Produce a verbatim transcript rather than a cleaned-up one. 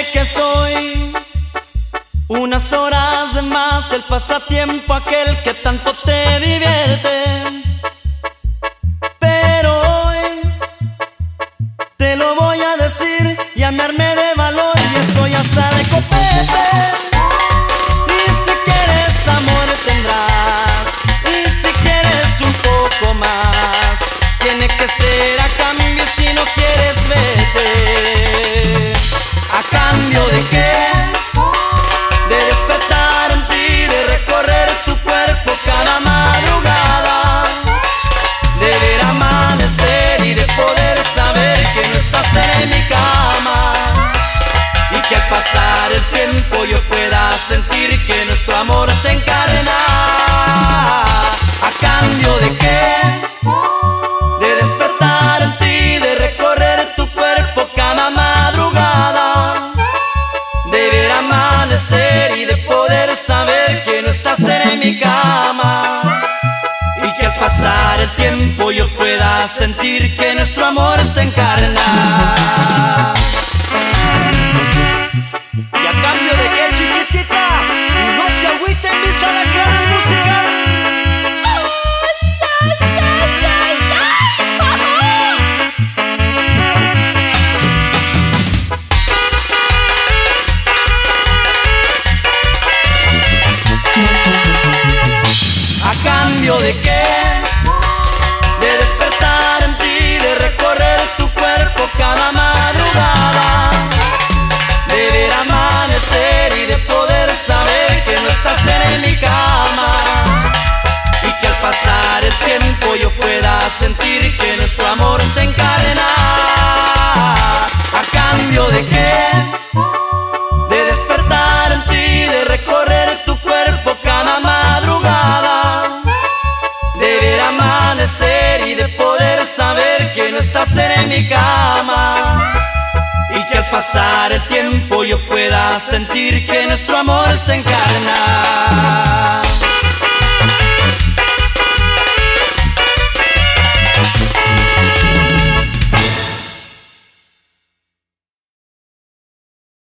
que soy unas horas de más, el pasatiempo aquel que tanto te divierte. Pero hoy te lo voy a decir y a me armé de valor y estoy hasta de copete. Y si quieres amor tendrás, y si quieres un poco más, tiene que ser a cambio, y si no quieres vete. ¿A cambio de qué? De despertar en ti, de recorrer tu cuerpo cada madrugada, de ver amanecer y de poder saber que no estás en mi cama, y que al pasar el tiempo yo pueda sentir que nuestro amor se encarna. ¿A cambio de qué? De despertar en ti, de recorrer tu cuerpo cada madrugada, de ver amanecer y de poder saber que no estás en mi cama, y que al pasar el tiempo yo pueda sentir que nuestro amor se encarna. ¿Y a cambio de qué, chiquitita? Y no se agüiten mis alacranes musicales. ¿A cambio de qué? De despertar en ti, de recorrer tu cuerpo cada madrugada, de ver amanecer y de poder saber que no estás en mi cama, y que al pasar el tiempo yo pueda sentir que nuestro amor se encarna. ¿A cambio de qué? De despertar en ti, de recorrer tu cuerpo cada madrugada, de ver amanecer y de poder saber que no estás en mi cama, y que al pasar el tiempo yo pueda sentir que nuestro amor se encarna.